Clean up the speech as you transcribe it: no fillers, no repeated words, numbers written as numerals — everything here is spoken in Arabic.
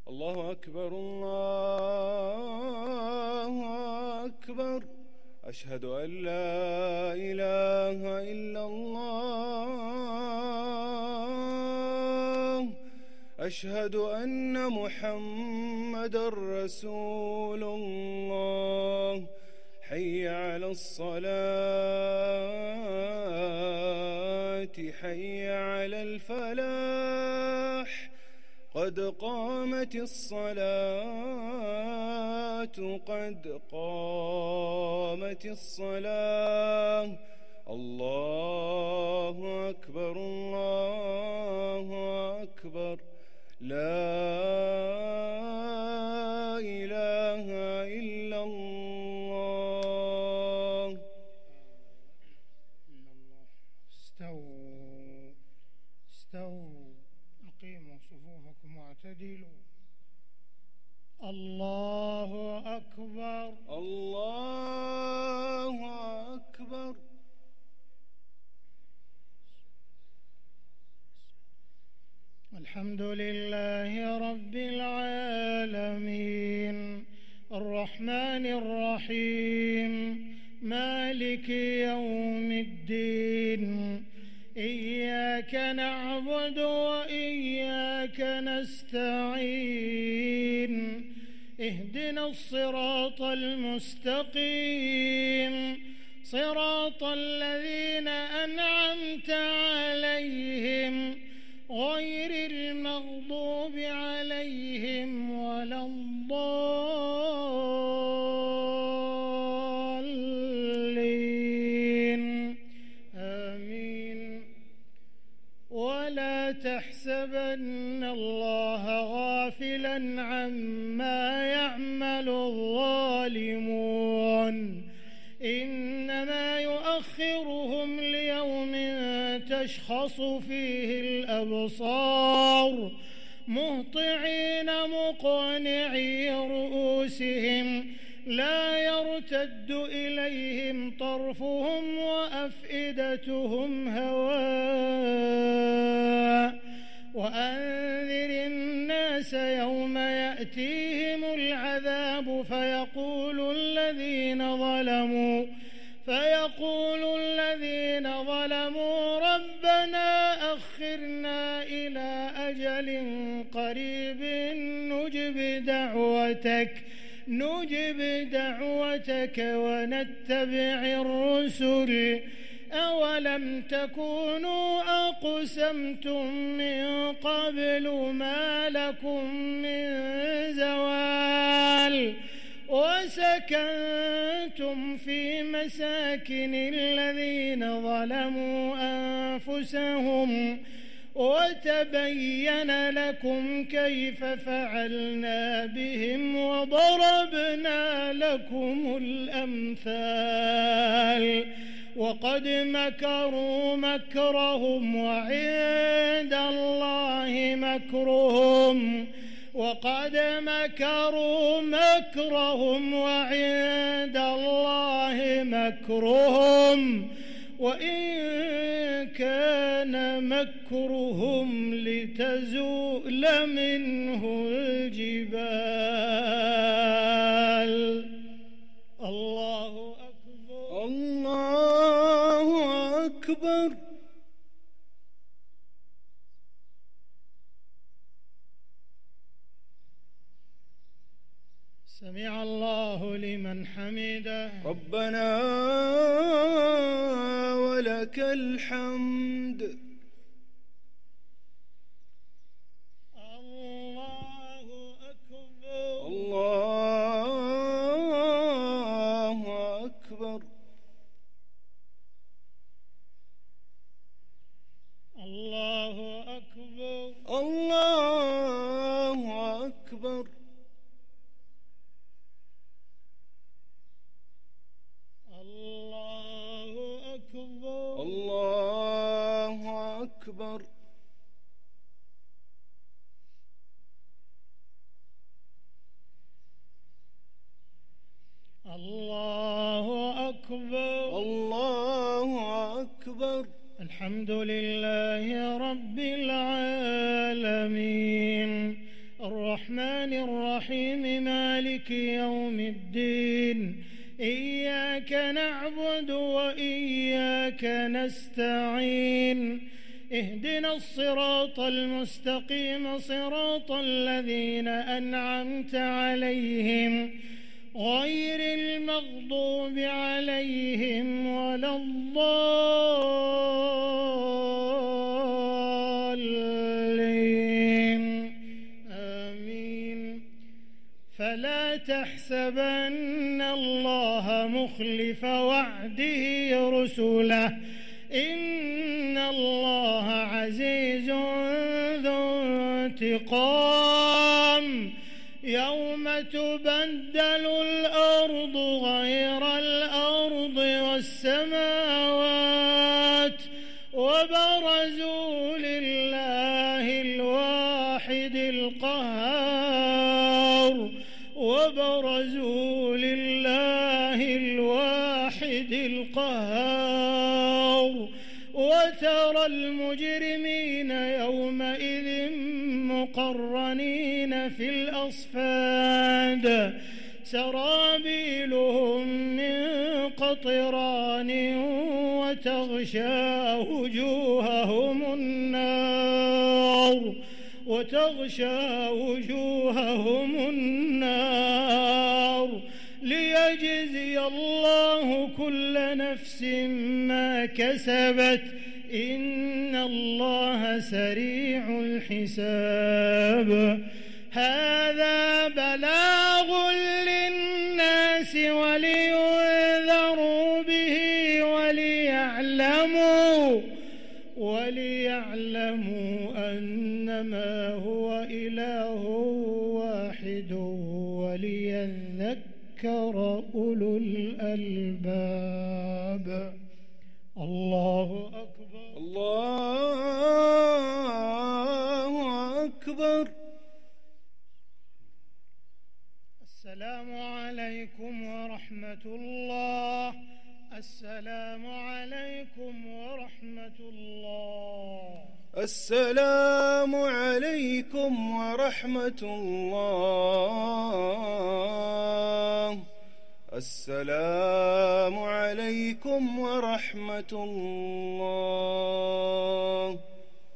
الله أكبر الله أكبر. أشهد أن لا إله إلا الله. أشهد أن محمدًا رسول الله. حي على الصلاة حي على الفلاح. قد قامت الصلاة قد قامت الصلاة. الله أكبر الله أكبر. لا إله إلا الله. استووا أقيموا صفوفكم واعتدلوا. الله أكبر الله أكبر. الحمد لله رب العالمين الرحمن الرحيم مالك يوم الدين. إياك نعبد وإياك نستعين. اهدنا الصراط المستقيم صراط الذين أنعمت عليهم غير المغضوب عليهم ولا الضالين. آمين. ولا تحسبن الله غافلا عما يعمل الظالمون إنما يؤخرهم ليوم تشخص فيه الأبصار مهطعين مقنعي رؤوسهم لا يرتد إليهم طرفهم وأفئدتهم هواء. وأنذر الناس يوم يأتيهم العذاب فيقول الذين ظلموا ربنا أخرنا إلى أجل قريب نجب دعوتك ونتبع الرسل. أولم تكونوا أقسمتم من قبل ما لكم من زوال وسكنتم في مساكن الذين ظلموا أنفسهم وتبين لكم كيف فعلنا بهم وضربنا لكم الأمثال. وقد مكروا مكرهم وعند الله مكرهم وإن كان مكرهم لتزول منه الجبال. الله أكبر الله أكبر. سمع الله لمن حمده. ربنا ولك الحمد. الله أكبر الله أكبر. الله أكبر الله أكبر. الله أكبر الله أكبر. الله أكبر الله أكبر. الحمد لله رب العالمين الرحمن الرحيم مالك يوم الدين إياك نعبد وإياك نستعين اهدنا الصراط المستقيم صراط الذين أنعمت عليهم غير المغضوب عليهم ولا الضالين آمين. فلا تحسبن الله مخلف وعده رسله إن الله عزيز ذو انتقام يوم تبدل الأرض غير الأرض والسماوات وبرزوا لله الواحد القهار وترى المجرمين يومئذ مقرنين في الأصفاد سرابيلهم من قطران وتغشى وجوههم النار ليجزي الله كل نفس ما كسبت إن الله سريع الحساب. هذا بلاغ للناس ولينذروا به وليعلموا أنما هو إله واحد وليذكر أولو الألباب. الله أكبر. الله أكبر. السلام عليكم ورحمة الله. السلام عليكم ورحمة الله. السلام عليكم ورحمة الله. السلام عليكم ورحمة الله.